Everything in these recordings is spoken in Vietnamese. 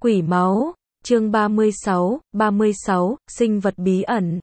Quỷ máu, chương 36, sinh vật bí ẩn.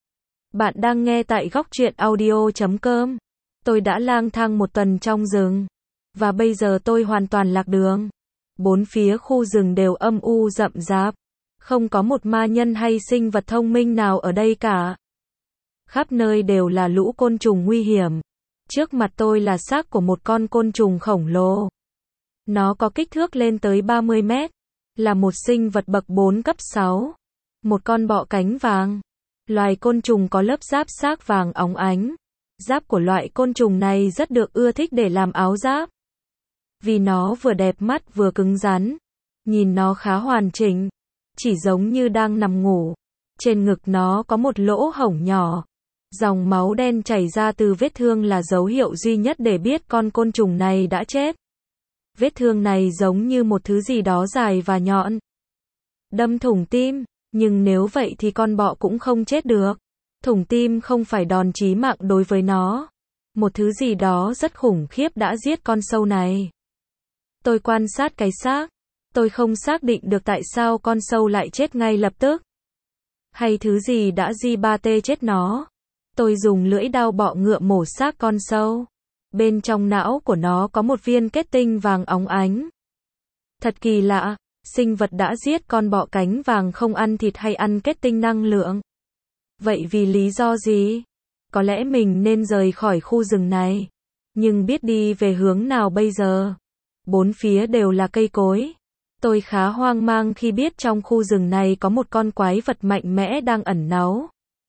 Bạn đang nghe tại góc truyện audio.com. Tôi đã lang thang một tuần trong rừng. Và bây giờ tôi hoàn toàn lạc đường. Bốn phía khu rừng đều âm u rậm rạp. Không có một ma nhân hay sinh vật thông minh nào ở đây cả. Khắp nơi đều là lũ côn trùng nguy hiểm. Trước mặt tôi là xác của một con côn trùng khổng lồ. Nó có kích thước lên tới 30 mét. Là một sinh vật bậc 4 cấp 6. Một con bọ cánh vàng. Loài côn trùng có lớp giáp xác vàng óng ánh. Giáp của loại côn trùng này rất được ưa thích để làm áo giáp. Vì nó vừa đẹp mắt vừa cứng rắn. Nhìn nó khá hoàn chỉnh. Chỉ giống như đang nằm ngủ. Trên ngực nó có một lỗ hổng nhỏ. Dòng máu đen chảy ra từ vết thương là dấu hiệu duy nhất để biết con côn trùng này đã chết. Vết thương này giống như một thứ gì đó dài và nhọn. Đâm thủng tim, nhưng nếu vậy thì con bọ cũng không chết được. Thủng tim không phải đòn chí mạng đối với nó. Một thứ gì đó rất khủng khiếp đã giết con sâu này. Tôi quan sát cái xác. Tôi không xác định được tại sao con sâu lại chết ngay lập tức. Hay thứ gì đã di-ba-tê chết nó. Tôi dùng lưỡi dao bọ ngựa mổ xác con sâu. Bên trong não của nó có một viên kết tinh vàng óng ánh. Thật kỳ lạ, sinh vật đã giết con bọ cánh vàng không ăn thịt hay ăn kết tinh năng lượng. Vậy vì lý do gì? Có lẽ mình nên rời khỏi khu rừng này. Nhưng biết đi về hướng nào bây giờ? Bốn phía đều là cây cối. Tôi khá hoang mang khi biết trong khu rừng này có một con quái vật mạnh mẽ đang ẩn náu.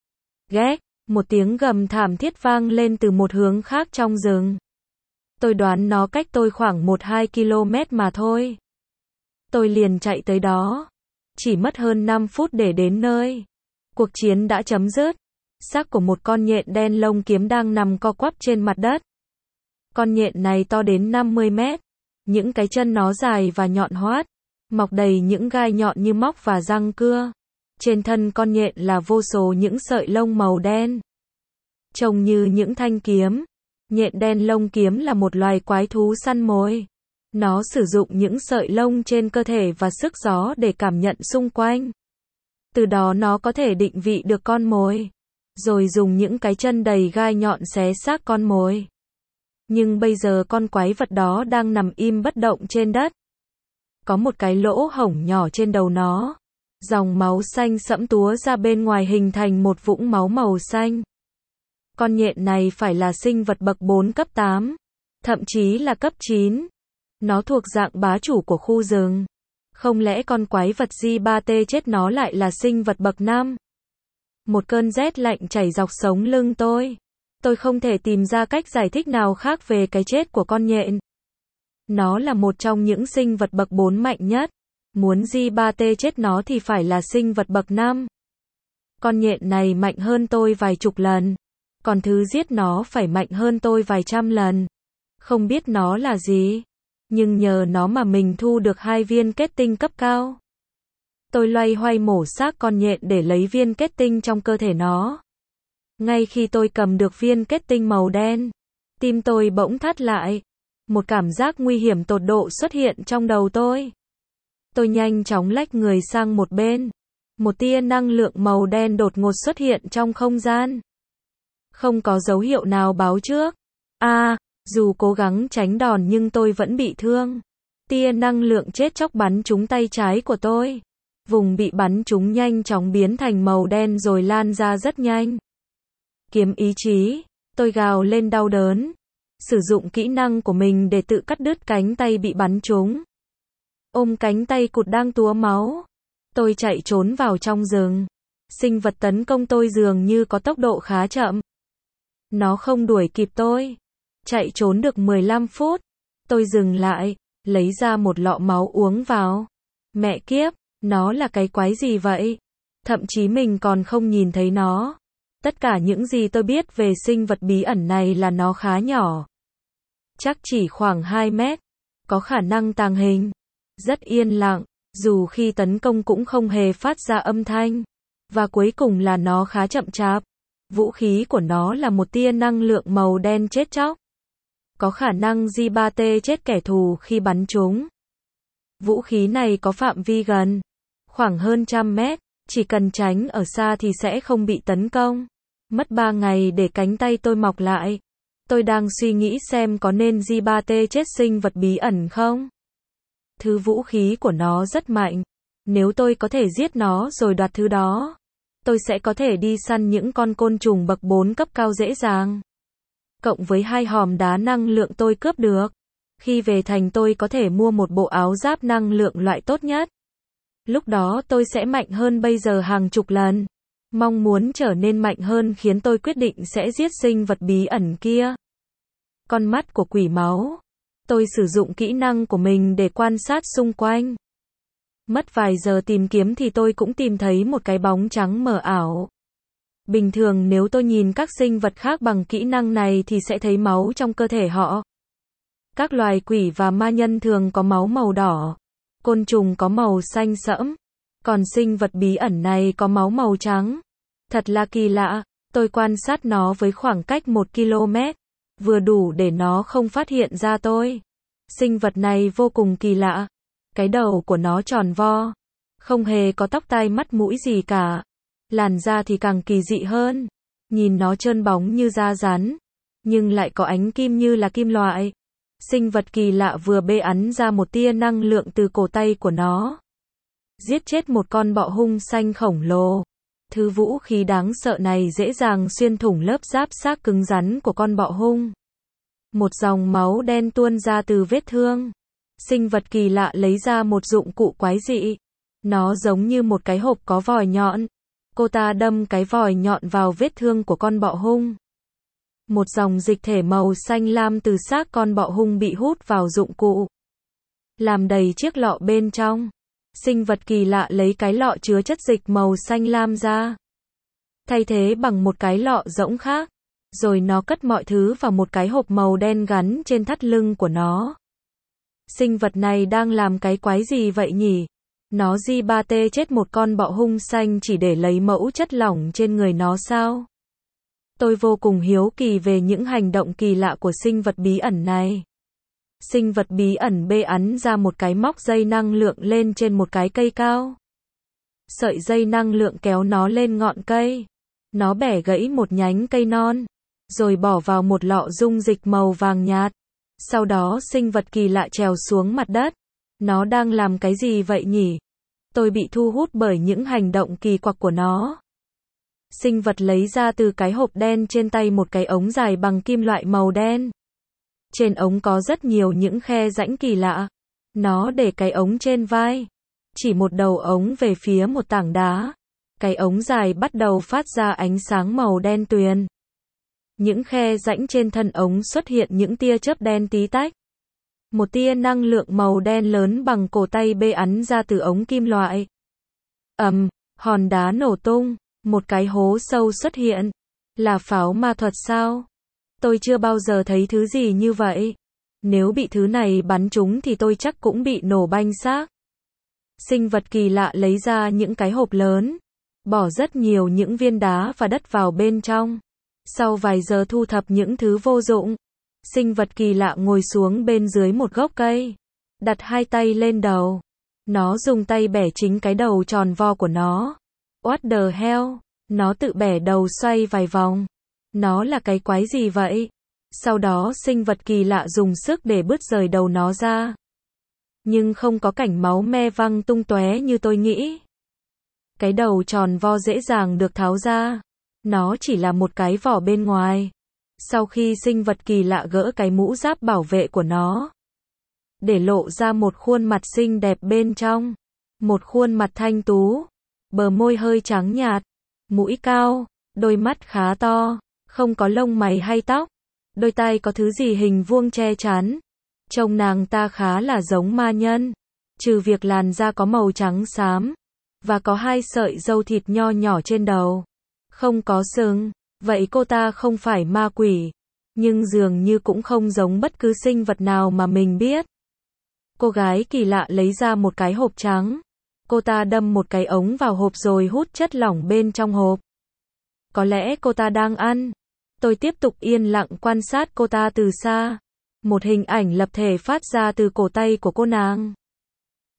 Ghét! Một tiếng gầm thảm thiết vang lên từ một hướng khác trong rừng. Tôi đoán nó cách tôi khoảng 1-2 km mà thôi. Tôi liền chạy tới đó. Chỉ mất hơn 5 phút để đến nơi. Cuộc chiến đã chấm dứt. Xác của một con nhện đen lông kiếm đang nằm co quắp trên mặt đất. Con nhện này to đến 50 mét. Những cái chân nó dài và nhọn hoắt. Mọc đầy những gai nhọn như móc và răng cưa. Trên thân con nhện là vô số những sợi lông màu đen. Trông như những thanh kiếm. Nhện đen lông kiếm là một loài quái thú săn mồi. Nó sử dụng những sợi lông trên cơ thể và sức gió để cảm nhận xung quanh. Từ đó nó có thể định vị được con mồi. Rồi dùng những cái chân đầy gai nhọn xé xác con mồi. Nhưng bây giờ con quái vật đó đang nằm im bất động trên đất. Có một cái lỗ hổng nhỏ trên đầu nó. Dòng máu xanh sẫm túa ra bên ngoài hình thành một vũng máu màu xanh. Con nhện này phải là sinh vật bậc 4 cấp 8, thậm chí là cấp 9. Nó thuộc dạng bá chủ của khu rừng. Không lẽ con quái vật di-ba-tê chết nó lại là sinh vật bậc 5? Một cơn rét lạnh chảy dọc sống lưng tôi. Tôi không thể tìm ra cách giải thích nào khác về cái chết của con nhện. Nó là một trong những sinh vật bậc 4 mạnh nhất. Muốn di-ba-tê chết nó thì phải là sinh vật bậc 5. Con nhện này mạnh hơn tôi vài chục lần. Còn thứ giết nó phải mạnh hơn tôi vài trăm lần. Không biết nó là gì. Nhưng nhờ nó mà mình thu được 2 viên kết tinh cấp cao. Tôi loay hoay mổ xác con nhện để lấy viên kết tinh trong cơ thể nó. Ngay khi tôi cầm được viên kết tinh màu đen, tim tôi bỗng thắt lại. Một cảm giác nguy hiểm tột độ xuất hiện trong đầu tôi. Tôi nhanh chóng lách người sang một bên. Một tia năng lượng màu đen đột ngột xuất hiện trong không gian. Không có dấu hiệu nào báo trước. Dù cố gắng tránh đòn nhưng tôi vẫn bị thương. Tia năng lượng chết chóc bắn trúng tay trái của tôi. Vùng bị bắn trúng nhanh chóng biến thành màu đen rồi lan ra rất nhanh. Kiếm ý chí. Tôi gào lên đau đớn. Sử dụng kỹ năng của mình để tự cắt đứt cánh tay bị bắn trúng. Ôm cánh tay cụt đang túa máu. Tôi chạy trốn vào trong rừng. Sinh vật tấn công tôi dường như có tốc độ khá chậm. Nó không đuổi kịp tôi. Chạy trốn được 15 phút. Tôi dừng lại, lấy ra một lọ máu uống vào. Mẹ kiếp, nó là cái quái gì vậy? Thậm chí mình còn không nhìn thấy nó. Tất cả những gì tôi biết về sinh vật bí ẩn này là nó khá nhỏ. Chắc chỉ khoảng 2 mét. Có khả năng tàng hình. Rất yên lặng, dù khi tấn công cũng không hề phát ra âm thanh. Và cuối cùng là nó khá chậm chạp. Vũ khí của nó là một tia năng lượng màu đen chết chóc. Có khả năng di-ba-tê chết kẻ thù khi bắn chúng. Vũ khí này có phạm vi gần, khoảng hơn 100 mét, chỉ cần tránh ở xa thì sẽ không bị tấn công. Mất 3 ngày để cánh tay tôi mọc lại. Tôi đang suy nghĩ xem có nên J3T chết sinh vật bí ẩn không? Thứ vũ khí của nó rất mạnh. Nếu tôi có thể giết nó rồi đoạt thứ đó, tôi sẽ có thể đi săn những con côn trùng bậc 4 cấp cao dễ dàng. Cộng với 2 hòm đá năng lượng tôi cướp được. Khi về thành tôi có thể mua một bộ áo giáp năng lượng loại tốt nhất. Lúc đó tôi sẽ mạnh hơn bây giờ hàng chục lần. Mong muốn trở nên mạnh hơn khiến tôi quyết định sẽ giết sinh vật bí ẩn kia. Con mắt của quỷ máu. Tôi sử dụng kỹ năng của mình để quan sát xung quanh. Mất vài giờ tìm kiếm thì tôi cũng tìm thấy một cái bóng trắng mờ ảo. Bình thường nếu tôi nhìn các sinh vật khác bằng kỹ năng này thì sẽ thấy máu trong cơ thể họ. Các loài quỷ và ma nhân thường có máu màu đỏ. Côn trùng có màu xanh sẫm. Còn sinh vật bí ẩn này có máu màu trắng. Thật là kỳ lạ. Tôi quan sát nó với khoảng cách 1 km. Vừa đủ để nó không phát hiện ra tôi. Sinh vật này vô cùng kỳ lạ. Cái đầu của nó tròn vo. Không hề có tóc tai mắt mũi gì cả. Làn da thì càng kỳ dị hơn. Nhìn nó trơn bóng như da rắn. Nhưng lại có ánh kim như là kim loại. Sinh vật kỳ lạ vừa bắn ra một tia năng lượng từ cổ tay của nó. Giết chết một con bọ hung xanh khổng lồ. Thứ vũ khí đáng sợ này dễ dàng xuyên thủng lớp giáp xác cứng rắn của con bọ hung. Một dòng máu đen tuôn ra từ vết thương. Sinh vật kỳ lạ lấy ra một dụng cụ quái dị. Nó giống như một cái hộp có vòi nhọn. Cô ta đâm cái vòi nhọn vào vết thương của con bọ hung. Một dòng dịch thể màu xanh lam từ xác con bọ hung bị hút vào dụng cụ. Làm đầy chiếc lọ bên trong. Sinh vật kỳ lạ lấy cái lọ chứa chất dịch màu xanh lam ra. Thay thế bằng một cái lọ rỗng khác. Rồi nó cất mọi thứ vào một cái hộp màu đen gắn trên thắt lưng của nó. Sinh vật này đang làm cái quái gì vậy nhỉ? Nó J3T chết một con bọ hung xanh chỉ để lấy mẫu chất lỏng trên người nó sao? Tôi vô cùng hiếu kỳ về những hành động kỳ lạ của sinh vật bí ẩn này. Sinh vật bí ẩn bắn ra một cái móc dây năng lượng lên trên một cái cây cao. Sợi dây năng lượng kéo nó lên ngọn cây. Nó bẻ gãy một nhánh cây non. Rồi bỏ vào một lọ dung dịch màu vàng nhạt. Sau đó sinh vật kỳ lạ trèo xuống mặt đất. Nó đang làm cái gì vậy nhỉ? Tôi bị thu hút bởi những hành động kỳ quặc của nó. Sinh vật lấy ra từ cái hộp đen trên tay một cái ống dài bằng kim loại màu đen. Trên ống có rất nhiều những khe rãnh kỳ lạ. Nó để cái ống trên vai. Chỉ một đầu ống về phía một tảng đá. Cái ống dài bắt đầu phát ra ánh sáng màu đen tuyền. Những khe rãnh trên thân ống xuất hiện những tia chớp đen tí tách. Một tia năng lượng màu đen lớn bằng cổ tay bắn ra từ ống kim loại. Hòn đá nổ tung. Một cái hố sâu xuất hiện. Là pháo ma thuật sao? Tôi chưa bao giờ thấy thứ gì như vậy. Nếu bị thứ này bắn trúng thì tôi chắc cũng bị nổ banh xác. Sinh vật kỳ lạ lấy ra những cái hộp lớn. Bỏ rất nhiều những viên đá và đất vào bên trong. Sau vài giờ thu thập những thứ vô dụng, sinh vật kỳ lạ ngồi xuống bên dưới một gốc cây. Đặt 2 tay lên đầu. Nó dùng tay bẻ chính cái đầu tròn vo của nó. What the hell? Nó tự bẻ đầu xoay vài vòng. Nó là cái quái gì vậy? Sau đó sinh vật kỳ lạ dùng sức để bứt rời đầu nó ra. Nhưng không có cảnh máu me văng tung tóe như tôi nghĩ. Cái đầu tròn vo dễ dàng được tháo ra. Nó chỉ là một cái vỏ bên ngoài. Sau khi sinh vật kỳ lạ gỡ cái mũ giáp bảo vệ của nó, để lộ ra một khuôn mặt xinh đẹp bên trong. Một khuôn mặt thanh tú. Bờ môi hơi trắng nhạt. Mũi cao. Đôi mắt khá to. Không có lông mày hay tóc. Đôi tai có thứ gì hình vuông che chắn. Trông nàng ta khá là giống ma nhân. Trừ việc làn da có màu trắng xám. Và có 2 sợi râu thịt nho nhỏ trên đầu. Không có sừng. Vậy cô ta không phải ma quỷ. Nhưng dường như cũng không giống bất cứ sinh vật nào mà mình biết. Cô gái kỳ lạ lấy ra một cái hộp trắng. Cô ta đâm một cái ống vào hộp rồi hút chất lỏng bên trong hộp. Có lẽ cô ta đang ăn. Tôi tiếp tục yên lặng quan sát cô ta từ xa. Một hình ảnh lập thể phát ra từ cổ tay của cô nàng.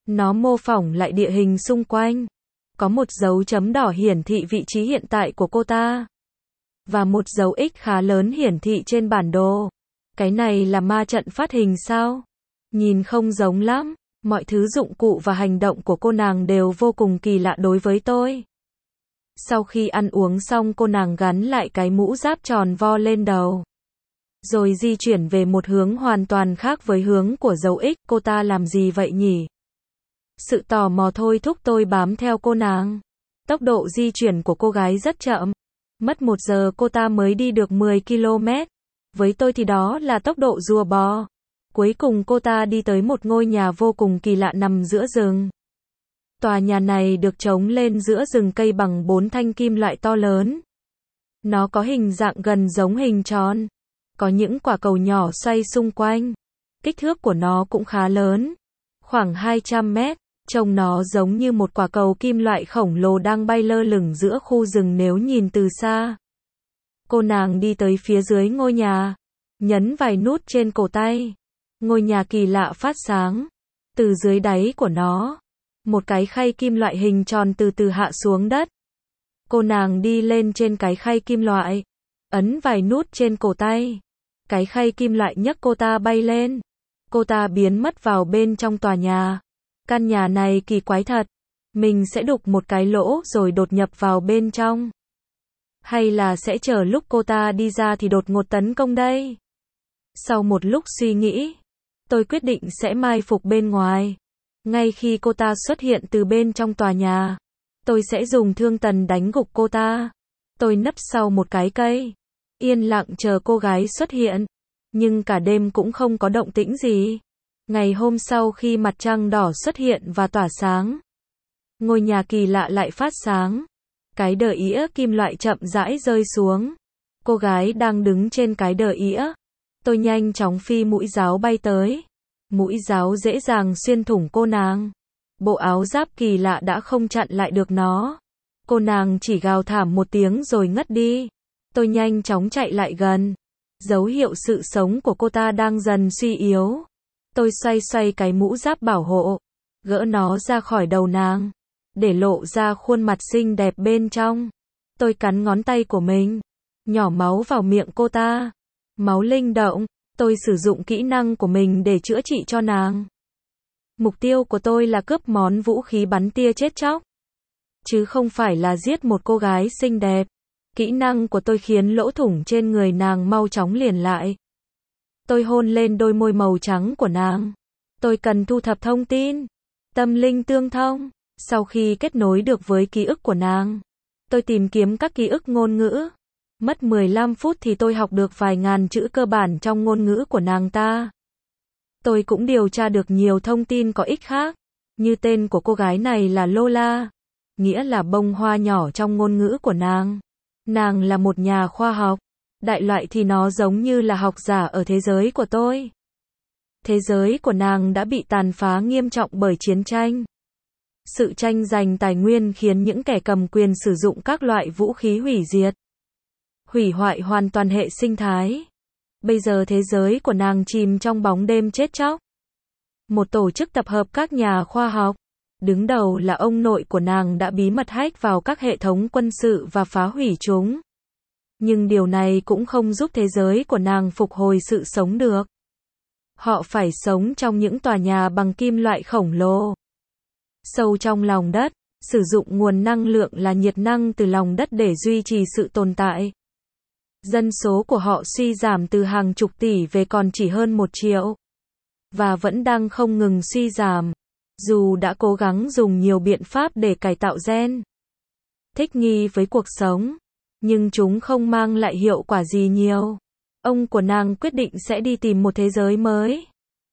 Nó mô phỏng lại địa hình xung quanh. Có một dấu chấm đỏ hiển thị vị trí hiện tại của cô ta. Và một dấu X khá lớn hiển thị trên bản đồ. Cái này là ma trận phát hình sao? Nhìn không giống lắm. Mọi thứ dụng cụ và hành động của cô nàng đều vô cùng kỳ lạ đối với tôi. Sau khi ăn uống xong cô nàng gắn lại cái mũ giáp tròn vo lên đầu. Rồi di chuyển về một hướng hoàn toàn khác với hướng của dấu X. Cô ta làm gì vậy nhỉ? Sự tò mò thôi thúc tôi bám theo cô nàng. Tốc độ di chuyển của cô gái rất chậm. Mất 1 giờ cô ta mới đi được 10 km. Với tôi thì đó là tốc độ rùa bò. Cuối cùng cô ta đi tới một ngôi nhà vô cùng kỳ lạ nằm giữa rừng. Tòa nhà này được trống lên giữa rừng cây bằng 4 thanh kim loại to lớn. Nó có hình dạng gần giống hình tròn. Có những quả cầu nhỏ xoay xung quanh. Kích thước của nó cũng khá lớn. Khoảng 200 mét. Trông nó giống như một quả cầu kim loại khổng lồ đang bay lơ lửng giữa khu rừng nếu nhìn từ xa. Cô nàng đi tới phía dưới ngôi nhà. Nhấn vài nút trên cổ tay. Ngôi nhà kỳ lạ phát sáng. Từ dưới đáy của nó, một cái khay kim loại hình tròn từ từ hạ xuống đất. Cô nàng đi lên trên cái khay kim loại. Ấn vài nút trên cổ tay. Cái khay kim loại nhấc cô ta bay lên. Cô ta biến mất vào bên trong tòa nhà. Căn nhà này kỳ quái thật. Mình sẽ đục một cái lỗ rồi đột nhập vào bên trong. Hay là sẽ chờ lúc cô ta đi ra thì đột ngột tấn công đây? Sau một lúc suy nghĩ, tôi quyết định sẽ mai phục bên ngoài. Ngay khi cô ta xuất hiện từ bên trong tòa nhà, tôi sẽ dùng thương tần đánh gục cô ta. Tôi nấp sau một cái cây, yên lặng chờ cô gái xuất hiện. Nhưng cả đêm cũng không có động tĩnh gì. Ngày hôm sau khi mặt trăng đỏ xuất hiện và tỏa sáng, ngôi nhà kỳ lạ lại phát sáng. Cái đờ ĩa kim loại chậm rãi rơi xuống. Cô gái đang đứng trên cái đờ ĩa. Tôi nhanh chóng phi mũi giáo bay tới. Mũi giáo dễ dàng xuyên thủng cô nàng. Bộ áo giáp kỳ lạ đã không chặn lại được nó. Cô nàng chỉ gào thảm một tiếng rồi ngất đi. Tôi nhanh chóng chạy lại gần. Dấu hiệu sự sống của cô ta đang dần suy yếu. Tôi xoay xoay cái mũ giáp bảo hộ, gỡ nó ra khỏi đầu nàng, để lộ ra khuôn mặt xinh đẹp bên trong. Tôi cắn ngón tay của mình, nhỏ máu vào miệng cô ta. Máu linh động, tôi sử dụng kỹ năng của mình để chữa trị cho nàng. Mục tiêu của tôi là cướp món vũ khí bắn tia chết chóc, chứ không phải là giết một cô gái xinh đẹp. Kỹ năng của tôi khiến lỗ thủng trên người nàng mau chóng liền lại. Tôi hôn lên đôi môi màu trắng của nàng. Tôi cần thu thập thông tin. Tâm linh tương thông. Sau khi kết nối được với ký ức của nàng, tôi tìm kiếm các ký ức ngôn ngữ. Mất 15 phút thì tôi học được vài ngàn chữ cơ bản trong ngôn ngữ của nàng ta. Tôi cũng điều tra được nhiều thông tin có ích khác. Như tên của cô gái này là Lola, nghĩa là bông hoa nhỏ trong ngôn ngữ của nàng. Nàng là một nhà khoa học. Đại loại thì nó giống như là học giả ở thế giới của tôi. Thế giới của nàng đã bị tàn phá nghiêm trọng bởi chiến tranh. Sự tranh giành tài nguyên khiến những kẻ cầm quyền sử dụng các loại vũ khí hủy diệt, hủy hoại hoàn toàn hệ sinh thái. Bây giờ thế giới của nàng chìm trong bóng đêm chết chóc. Một tổ chức tập hợp các nhà khoa học, đứng đầu là ông nội của nàng đã bí mật hack vào các hệ thống quân sự và phá hủy chúng. Nhưng điều này cũng không giúp thế giới của nàng phục hồi sự sống được. Họ phải sống trong những tòa nhà bằng kim loại khổng lồ, sâu trong lòng đất, sử dụng nguồn năng lượng là nhiệt năng từ lòng đất để duy trì sự tồn tại. Dân số của họ suy giảm từ hàng chục tỷ về còn chỉ hơn 1 triệu. Và vẫn đang không ngừng suy giảm, dù đã cố gắng dùng nhiều biện pháp để cải tạo gen, thích nghi với cuộc sống. Nhưng chúng không mang lại hiệu quả gì nhiều. Ông của nàng quyết định sẽ đi tìm một thế giới mới,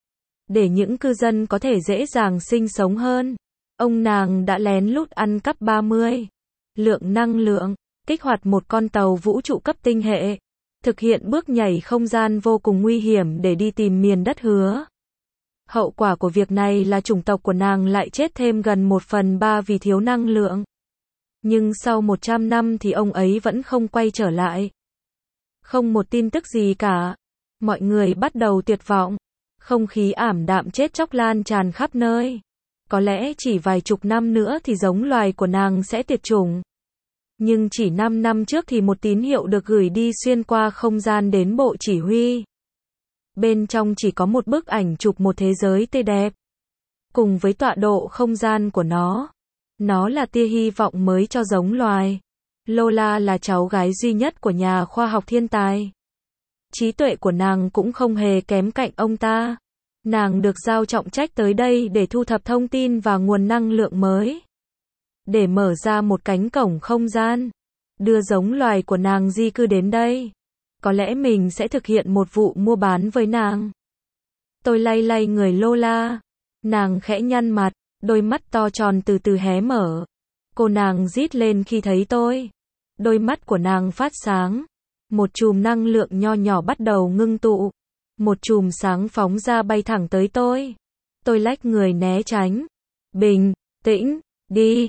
để những cư dân có thể dễ dàng sinh sống hơn. Ông nàng đã lén lút ăn cắp 30 lượng năng lượng, kích hoạt một con tàu vũ trụ cấp tinh hệ, thực hiện bước nhảy không gian vô cùng nguy hiểm để đi tìm miền đất hứa. Hậu quả của việc này là chủng tộc của nàng lại chết thêm gần 1/3 vì thiếu năng lượng. Nhưng sau 100 năm thì ông ấy vẫn không quay trở lại. Không một tin tức gì cả. Mọi người bắt đầu tuyệt vọng. Không khí ảm đạm chết chóc lan tràn khắp nơi. Có lẽ chỉ vài chục năm nữa thì giống loài của nàng sẽ tuyệt chủng. Nhưng chỉ 5 năm trước thì một tín hiệu được gửi đi xuyên qua không gian đến bộ chỉ huy. Bên trong chỉ có một bức ảnh chụp một thế giới tươi đẹp. Cùng với tọa độ không gian của nó. Nó là tia hy vọng mới cho giống loài. Lola là cháu gái duy nhất của nhà khoa học thiên tài. Trí tuệ của nàng cũng không hề kém cạnh ông ta. Nàng được giao trọng trách tới đây để thu thập thông tin và nguồn năng lượng mới. Để mở ra một cánh cổng không gian. Đưa giống loài của nàng di cư đến đây. Có lẽ mình sẽ thực hiện một vụ mua bán với nàng. Tôi lay lay người Lola. Nàng khẽ nhăn mặt, đôi mắt to tròn từ từ hé mở. Cô nàng rít lên khi thấy tôi. Đôi mắt của nàng phát sáng. Một chùm năng lượng nho nhỏ bắt đầu ngưng tụ. Một chùm sáng phóng ra bay thẳng tới tôi. Tôi lách người né tránh. Bình tĩnh, đi,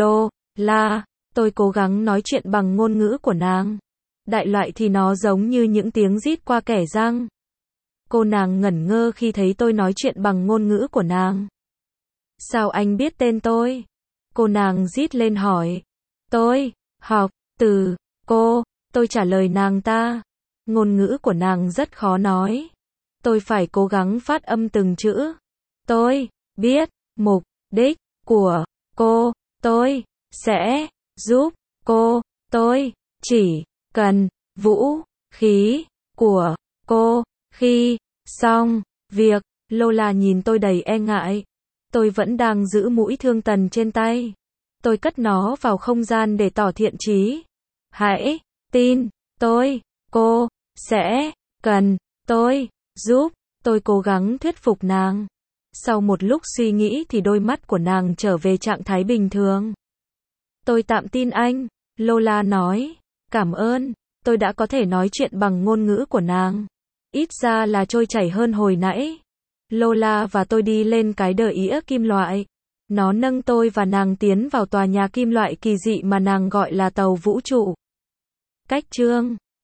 Lola. Tôi cố gắng nói chuyện bằng ngôn ngữ của nàng. Đại loại thì nó giống như những tiếng rít qua kẽ răng. Cô nàng ngẩn ngơ khi thấy tôi nói chuyện bằng ngôn ngữ của nàng. Sao anh biết tên tôi? Cô nàng rít lên hỏi. Tôi học từ cô. Tôi trả lời nàng ta. Ngôn ngữ của nàng rất khó nói. Tôi phải cố gắng phát âm từng chữ. Tôi biết mục đích của cô. Tôi sẽ giúp cô. Tôi chỉ cần vũ khí của cô. Khi xong việc, Lola nhìn tôi đầy e ngại. Tôi vẫn đang giữ mũi thương tần trên tay. Tôi cất nó vào không gian để tỏ thiện chí. Hãy tin tôi, cô sẽ cần tôi giúp. Tôi cố gắng thuyết phục nàng. Sau một lúc suy nghĩ thì đôi mắt của nàng trở về trạng thái bình thường. Tôi tạm tin anh, Lola nói. Cảm ơn, tôi đã có thể nói chuyện bằng ngôn ngữ của nàng. Ít ra là trôi chảy hơn hồi nãy. Lola và tôi đi lên cái đờ ĩa kim loại. Nó nâng tôi và nàng tiến vào tòa nhà kim loại kỳ dị mà nàng gọi là tàu vũ trụ. Cách chương